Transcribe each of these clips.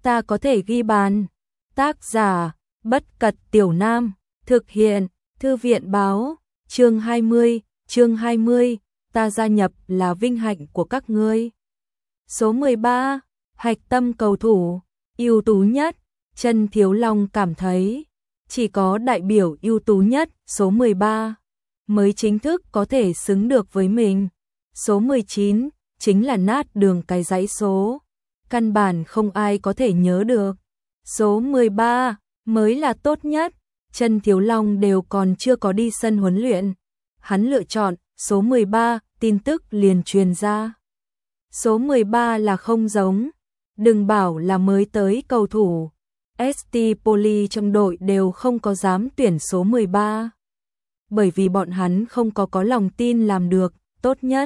ta có thể ghi bàn. Tác giả, Bất Cật Tiểu Nam, thực hiện, Thư viện Báo, chương 20, ta gia nhập là vinh hạnh của các ngươi. Số 13, hạch tâm cầu thủ, ưu tú nhất, Trần Thiếu Long cảm thấy, chỉ có đại biểu ưu tú nhất, số 13, mới chính thức có thể xứng được với mình. Số 19, chính là nát đường cái dãy số. Căn bản không ai có thể nhớ được. Số 13, mới là tốt nhất. Trần Thiếu Long đều còn chưa có đi sân huấn luyện. Hắn lựa chọn số 13, tin tức liền truyền ra. Số 13 là không giống. Đừng bảo là mới tới cầu thủ. ST Poly trong đội đều không có dám tuyển số 13. Bởi vì bọn hắn không có lòng tin làm được tốt nhất.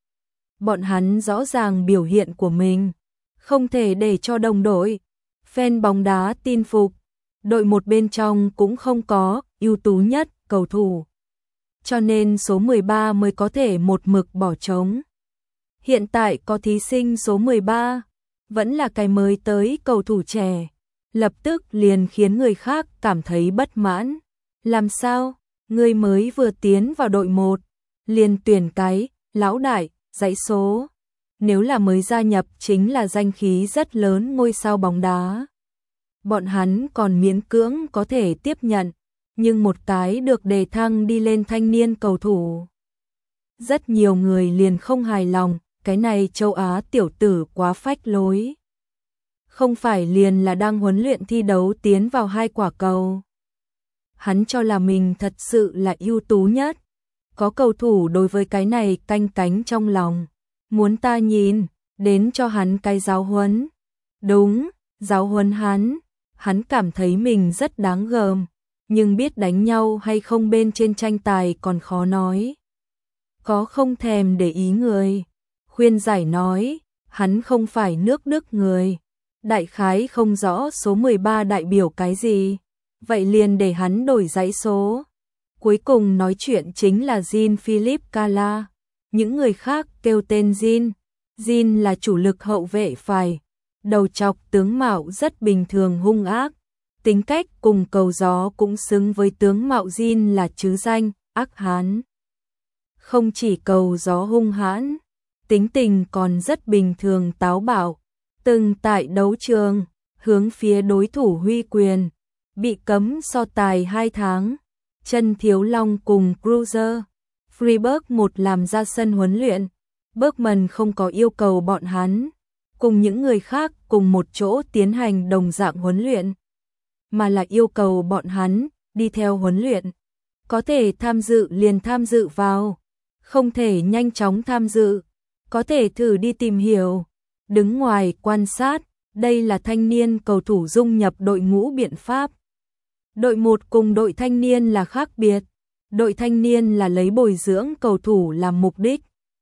Bọn hắn rõ ràng biểu hiện của mình, không thể để cho đồng đội, fan bóng đá tin phục. Đội một bên trong cũng không có ưu tú nhất cầu thủ. Cho nên số 13 mới có thể một mực bỏ trống. Hiện tại có thí sinh số 13, vẫn là cái mới tới cầu thủ trẻ. Lập tức liền khiến người khác cảm thấy bất mãn. Làm sao? Người mới vừa tiến vào đội 1, liền tuyển cái lão đại, dãy số. Nếu là mới gia nhập chính là danh khí rất lớn ngôi sao bóng đá. Bọn hắn còn miễn cưỡng có thể tiếp nhận, nhưng một cái được đề thăng đi lên thanh niên cầu thủ. Rất nhiều người liền không hài lòng, cái này châu Á tiểu tử quá phách lối. Không phải liền là đang huấn luyện thi đấu tiến vào 2 quả cầu. Hắn cho là mình thật sự là ưu tú nhất. Có cầu thủ đối với cái này canh cánh trong lòng. Muốn ta nhìn, đến cho hắn cái giáo huấn. Đúng, giáo huấn hắn. Hắn cảm thấy mình rất đáng gờm, nhưng biết đánh nhau hay không bên trên tranh tài còn khó nói. Có không thèm để ý người. Khuyên giải nói, hắn không phải nước Đức người. Đại khái không rõ số 13 đại biểu cái gì. Vậy liền để hắn đổi dãy số. Cuối cùng nói chuyện chính là Jean-Philippe Cala. Những người khác kêu tên Jean. Jean là chủ lực hậu vệ phải. Đầu trọc tướng mạo rất bình thường hung ác. Tính cách cùng cầu gió cũng xứng với tướng mạo Jean là chứ danh, ác hán. Không chỉ cầu gió hung hãn, tính tình còn rất bình thường táo bạo. Từng tại đấu trường, hướng phía đối thủ huy quyền. Bị cấm so tài 2 tháng. Trần Thiếu Long cùng Cruiser Freiburg một làm ra sân huấn luyện. Bergman không có yêu cầu bọn hắn cùng những người khác cùng một chỗ tiến hành đồng dạng huấn luyện, mà là yêu cầu bọn hắn đi theo huấn luyện. Có thể tham dự liền tham dự vào, không thể nhanh chóng tham dự, có thể thử đi tìm hiểu, đứng ngoài quan sát. Đây là thanh niên cầu thủ dung nhập đội ngũ biện pháp. Đội 1 cùng đội thanh niên là khác biệt. Đội thanh niên là lấy bồi dưỡng cầu thủ làm mục đích.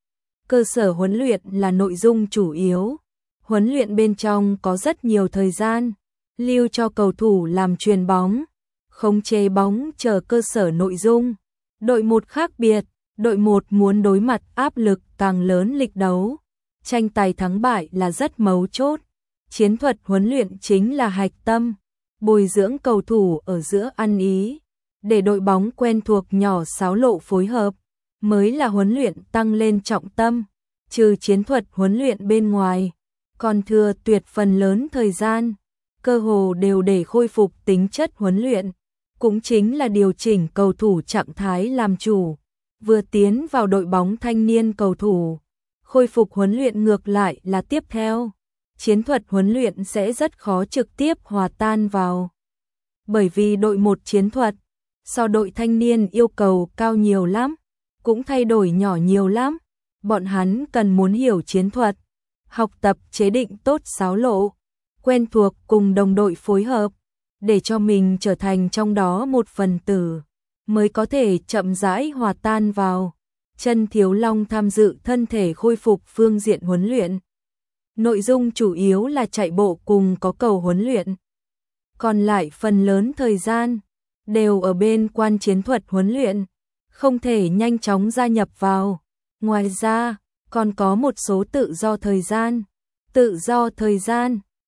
Cơ sở huấn luyện là nội dung chủ yếu. Huấn luyện bên trong có rất nhiều thời gian, lưu cho cầu thủ làm chuyền bóng, khống chế bóng chờ cơ sở nội dung. Đội 1 khác biệt, đội 1 muốn đối mặt áp lực càng lớn lịch đấu. Tranh tài thắng bại là rất mấu chốt. Chiến thuật huấn luyện chính là hạch tâm. Bồi dưỡng cầu thủ ở giữa ăn ý, để đội bóng quen thuộc nhỏ xáo lộ phối hợp, mới là huấn luyện tăng lên trọng tâm. Trừ chiến thuật huấn luyện bên ngoài, còn thừa tuyệt phần lớn thời gian, cơ hồ đều để khôi phục tính chất huấn luyện, cũng chính là điều chỉnh cầu thủ trạng thái làm chủ. Vừa tiến vào đội bóng thanh niên cầu thủ, khôi phục huấn luyện ngược lại là tiếp theo. Chiến thuật huấn luyện sẽ rất khó trực tiếp hòa tan vào. Bởi vì đội 1 chiến thuật, so đội thanh niên yêu cầu cao nhiều lắm, cũng thay đổi nhỏ nhiều lắm. Bọn hắn cần muốn hiểu chiến thuật, học tập chế định tốt xáo lộ, quen thuộc cùng đồng đội phối hợp, để cho mình trở thành trong đó một phần tử, mới có thể chậm rãi hòa tan vào. Trần Thiếu Long tham dự thân thể khôi phục phương diện huấn luyện. Nội dung chủ yếu là chạy bộ cùng có cầu huấn luyện. Còn lại phần lớn thời gian đều ở bên quan chiến thuật huấn luyện, không thể nhanh chóng gia nhập vào. Ngoài ra, còn có một số tự do thời gian. Tự do thời gian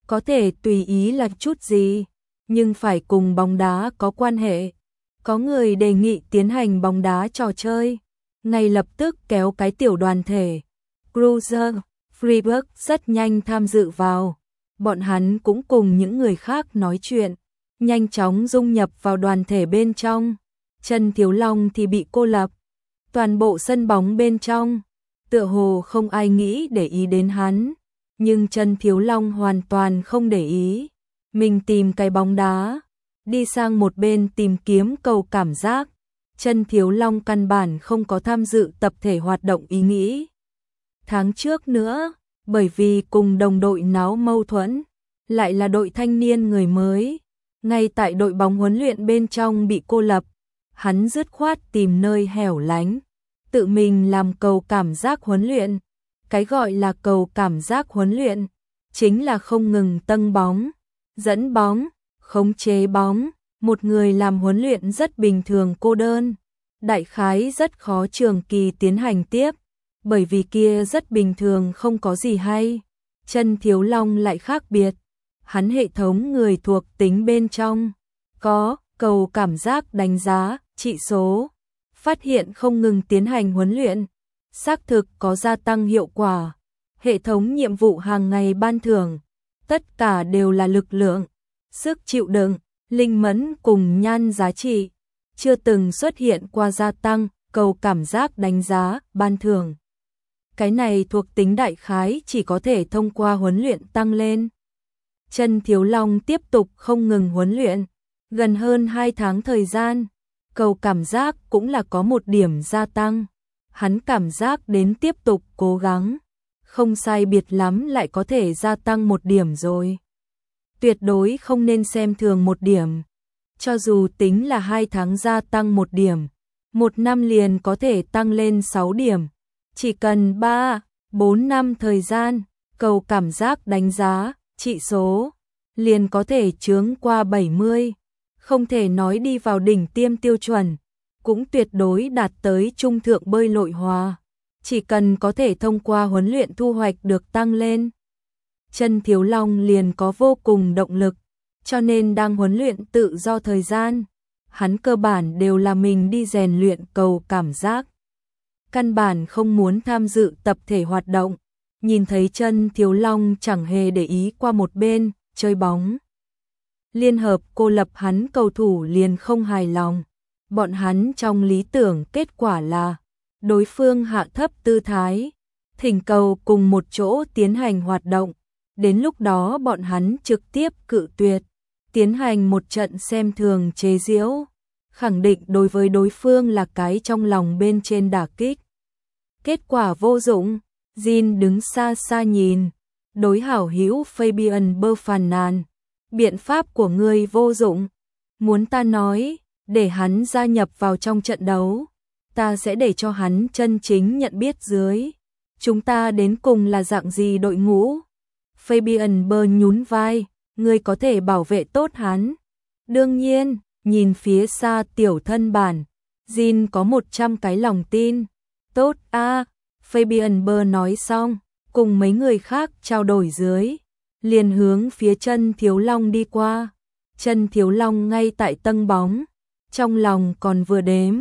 có thể tùy ý là chút gì, nhưng phải cùng bóng đá có quan hệ. Có người đề nghị tiến hành bóng đá trò chơi, ngay lập tức kéo cái tiểu đoàn thể. Cruiser, Freiburg rất nhanh tham dự vào. Bọn hắn cũng cùng những người khác nói chuyện, nhanh chóng dung nhập vào đoàn thể bên trong. Trần Thiếu Long thì bị cô lập. Toàn bộ sân bóng bên trong, tựa hồ không ai nghĩ để ý đến hắn. Nhưng Trần Thiếu Long hoàn toàn không để ý. Mình tìm cái bóng đá, đi sang một bên tìm kiếm cầu cảm giác. Trần Thiếu Long căn bản không có tham dự tập thể hoạt động ý nghĩ. Tháng trước nữa, bởi vì cùng đồng đội náo mâu thuẫn, lại là đội thanh niên người mới, ngay tại đội bóng huấn luyện bên trong bị cô lập, hắn dứt khoát tìm nơi hẻo lánh, tự mình làm cầu cảm giác huấn luyện. Cái gọi là cầu cảm giác huấn luyện, chính là không ngừng tâng bóng, dẫn bóng, khống chế bóng. Một người làm huấn luyện rất bình thường cô đơn, đại khái rất khó trường kỳ tiến hành tiếp, bởi vì kia rất bình thường không có gì hay. Trần Thiếu Long lại khác biệt, hắn hệ thống người thuộc tính bên trong, có cầu cảm giác đánh giá, trị số, phát hiện không ngừng tiến hành huấn luyện, xác thực có gia tăng hiệu quả. Hệ thống nhiệm vụ hàng ngày ban thưởng, tất cả đều là lực lượng, sức chịu đựng, linh mẫn cùng nhan giá trị, chưa từng xuất hiện qua gia tăng, cầu cảm giác đánh giá, ban thưởng. Cái này thuộc tính đại khái chỉ có thể thông qua huấn luyện tăng lên. Trần Thiếu Long tiếp tục không ngừng huấn luyện, gần hơn 2 tháng thời gian, cầu cảm giác cũng là có một điểm gia tăng. Hắn cảm giác đến tiếp tục cố gắng, không sai biệt lắm lại có thể gia tăng 1 điểm rồi. Tuyệt đối không nên xem thường 1 điểm. Cho dù tính là 2 tháng gia tăng 1 điểm, 1 năm liền có thể tăng lên 6 điểm. Chỉ cần 3, 4 năm thời gian, cầu cảm giác đánh giá, trị số, liền có thể chướng qua 70. Không thể nói đi vào đỉnh tiêm tiêu chuẩn, cũng tuyệt đối đạt tới trung thượng bơi lội hòa. Chỉ cần có thể thông qua huấn luyện thu hoạch được tăng lên, Trần Thiếu Long liền có vô cùng động lực, cho nên đang huấn luyện tự do thời gian, hắn cơ bản đều là mình đi rèn luyện cầu cảm giác. Căn bản không muốn tham dự tập thể hoạt động, nhìn thấy Trần Thiếu Long chẳng hề để ý qua một bên, chơi bóng. Liên hợp cô lập hắn cầu thủ liền không hài lòng, bọn hắn trong lý tưởng kết quả là đối phương hạ thấp tư thái, thỉnh cầu cùng một chỗ tiến hành hoạt động. Đến lúc đó bọn hắn trực tiếp cự tuyệt, tiến hành một trận xem thường chế giễu, khẳng định đối với đối phương là cái trong lòng bên trên đả kích. Kết quả vô dụng, Jin đứng xa xa nhìn, đối hảo hữu Fabian Bơ phàn nàn, biện pháp của ngươi vô dụng, muốn ta nói, để hắn gia nhập vào trong trận đấu, ta sẽ để cho hắn chân chính nhận biết dưới chúng ta đến cùng là dạng gì đội ngũ. Fabian Bơ nhún vai, ngươi có thể bảo vệ tốt hắn. Đương nhiên, nhìn phía xa tiểu thân bản, Jin có 100 cái lòng tin. Tốt a, Fabian Bơ nói xong, cùng mấy người khác trao đổi dưới, liền hướng phía Trần Thiếu Long đi qua. Trần Thiếu Long ngay tại tâng bóng, trong lòng còn vừa đếm,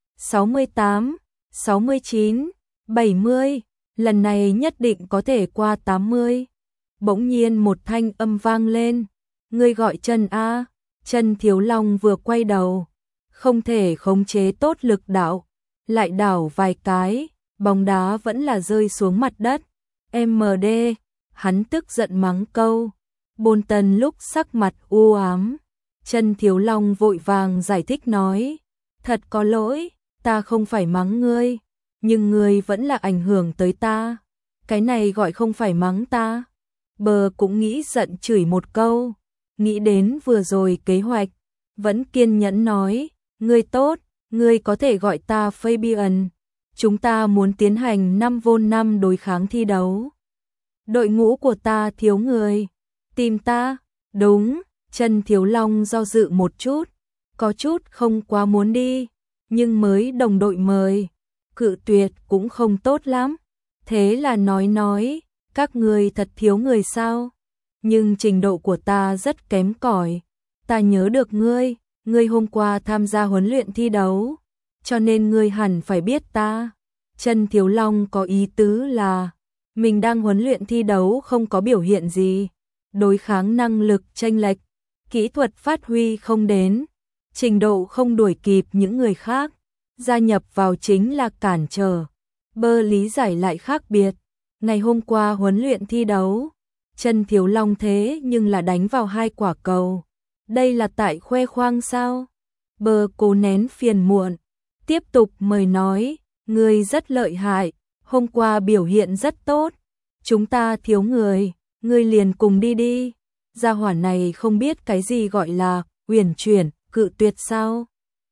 68, 69, 70, lần này nhất định có thể qua 80. Bỗng nhiên một thanh âm vang lên, ngươi gọi Trần a. Trần Thiếu Long vừa quay đầu, không thể khống chế tốt lực đạo, lại đảo vài cái, bóng đá vẫn là rơi xuống mặt đất. MD, hắn tức giận mắng câu. Bôn Tân lúc sắc mặt u ám, Trần Thiếu Long vội vàng giải thích nói, thật có lỗi, ta không phải mắng ngươi, nhưng ngươi vẫn là ảnh hưởng tới ta. Cái này gọi không phải mắng ta. Bờ cũng nghĩ giận chửi một câu, nghĩ đến vừa rồi kế hoạch, vẫn kiên nhẫn nói, ngươi tốt, ngươi có thể gọi ta Fabian, chúng ta muốn tiến hành 5v5 đối kháng thi đấu. Đội ngũ của ta thiếu người, tìm ta, đúng. Trần Thiếu Long do dự một chút, có chút không quá muốn đi, nhưng mới đồng đội mời, cự tuyệt cũng không tốt lắm. Thế là nói, các người thật thiếu người sao? nhưng trình độ của ta rất kém cỏi. Ta nhớ được ngươi hôm qua tham gia huấn luyện thi đấu, cho nên ngươi hẳn phải biết ta. Chân Thiếu Long có ý tứ là mình đang huấn luyện thi đấu không có biểu hiện gì, đối kháng năng lực chênh lệch, kỹ thuật phát huy không đến, trình độ không đuổi kịp những người khác, gia nhập vào chính là cản trở. Bơ lý giải lại khác biệt. Ngày hôm qua huấn luyện thi đấu, Chân Thiếu Long thế nhưng là đánh vào 2 quả cầu. Đây là tại khoe khoang sao? Bơ cố nén phiền muộn, tiếp tục mời nói, ngươi rất lợi hại, hôm qua biểu hiện rất tốt, chúng ta thiếu người, ngươi liền cùng đi đi. Gia hỏa này không biết cái gì gọi là uyển chuyển, cự tuyệt sao?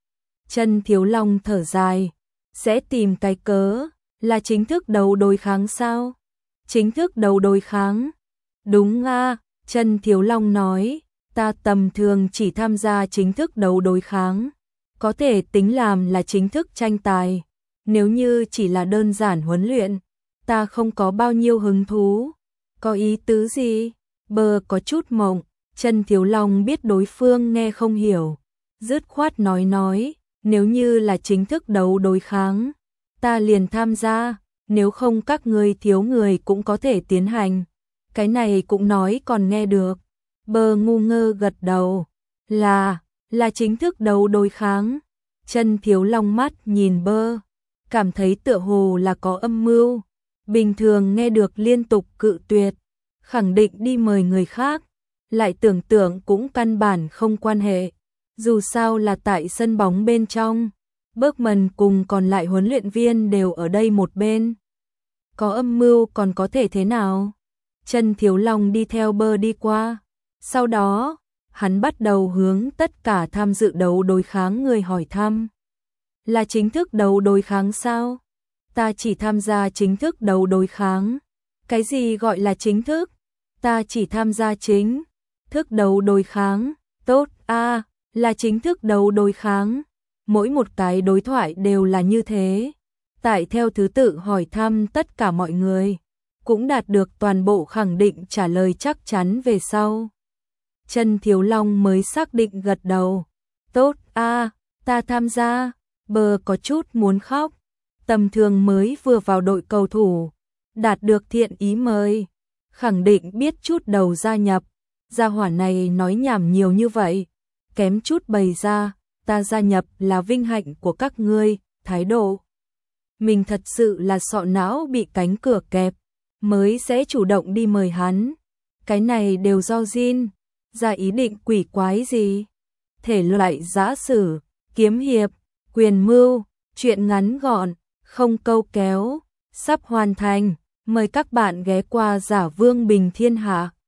Chân Thiếu Long thở dài, sẽ tìm cái cớ, là chính thức đấu đối kháng sao? Chính thức đấu đối kháng? Đúng a, Chân Thiếu Long nói, ta tầm thường chỉ tham gia chính thức đấu đối kháng, có thể tính làm là chính thức tranh tài. Nếu như chỉ là đơn giản huấn luyện, ta không có bao nhiêu hứng thú. Có ý tứ gì? Bơ có chút mộng, Chân Thiếu Long biết đối phương nghe không hiểu, dứt khoát nói, nếu như là chính thức đấu đối kháng, ta liền tham gia, nếu không các ngươi thiếu người cũng có thể tiến hành. Cái này cũng nói còn nghe được. Bơ ngu ngơ gật đầu, là chính thức đấu đối kháng. Chân Thiếu Long mắt nhìn Bơ, cảm thấy tựa hồ là có âm mưu. Bình thường nghe được liên tục cự tuyệt, khẳng định đi mời người khác, lại tưởng tượng cũng căn bản không quan hệ. Dù sao là tại sân bóng bên trong, Bergman cùng còn lại huấn luyện viên đều ở đây một bên. Có âm mưu còn có thể thế nào? Chân Thiếu Long đi theo Bơ đi qua. Sau đó, hắn bắt đầu hướng tất cả tham dự đấu đối kháng người hỏi thăm. Là chính thức đấu đối kháng sao? Ta chỉ tham gia chính thức đấu đối kháng. Cái gì gọi là chính thức? Ta chỉ tham gia chính thức đấu đối kháng. Tốt a, là chính thức đấu đối kháng. Mỗi một cái đối thoại đều là như thế. Tại theo thứ tự hỏi thăm tất cả mọi người, cũng đạt được toàn bộ khẳng định trả lời chắc chắn về sau. Chân Thiếu Long mới xác định gật đầu. Tốt a, ta tham gia. Bơ có chút muốn khóc. Tầm thường mới vừa vào đội cầu thủ, đạt được thiện ý mời, khẳng định biết chút đầu gia nhập. Gia hỏa này nói nhảm nhiều như vậy, kém chút bày ra, ta gia nhập là vinh hạnh của các ngươi, thái độ. Mình thật sự là sọ não bị cánh cửa kẹp, mới sẽ chủ động đi mời hắn. Cái này đều do Jin, ra ý định quỷ quái gì. Thể loại giã sử, kiếm hiệp, quyền mưu, truyện ngắn gọn, không câu kéo, sắp hoàn thành. Mời các bạn ghé qua Giả Vương Bình Thiên Hạ.